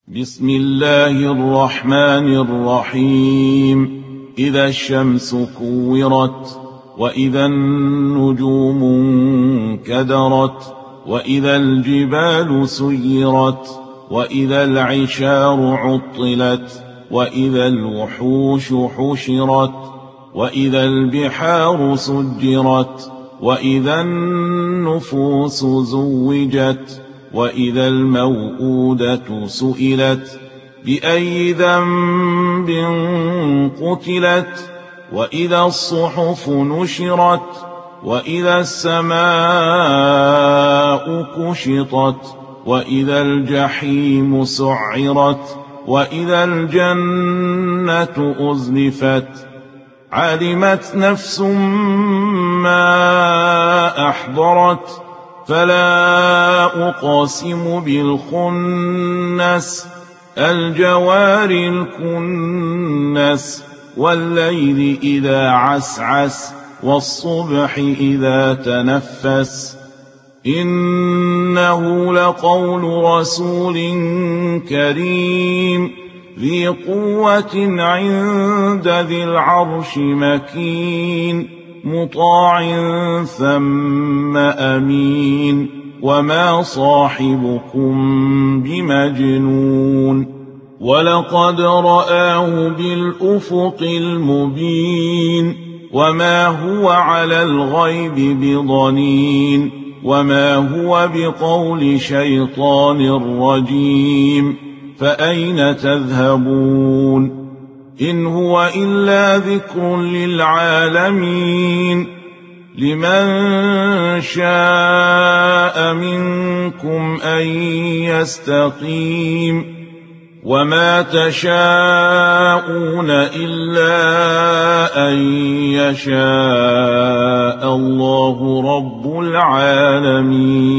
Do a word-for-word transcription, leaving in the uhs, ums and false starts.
بسم الله الرحمن الرحيم. إذا الشمس كورت، وإذا النجوم انكدرت، وإذا الجبال سيرت، وإذا العشار عطلت، وإذا الوحوش حشرت، وإذا البحار سجرت، وإذا النفوس زوجت، وإذا الموءودة سئلت بأي ذنب قتلت، وإذا الصحف نشرت، وإذا السماء كشطت، وإذا الجحيم سعرت، وإذا الجنة أزلفت. علمت نفس ما أحضرت، فلا أقسم بالخنس الجوار الكنس، والليل إذا عسعس، والصبح إذا تنفس. إنه لقول رسول كريم ذي قوة عند ذي العرش مكين، مطاع ثم أمين، وما صاحبكم بمجنون، ولقد رآه بالأفق المبين، وما هو على الغيب بضنين، وما هو بقول شيطان رجيم. فأين تذهبون؟ إن هو إلا ذكر للعالمين، لمن شاء منكم أن يستقيم، وما تشاءون إلا أن يشاء الله رب العالمين.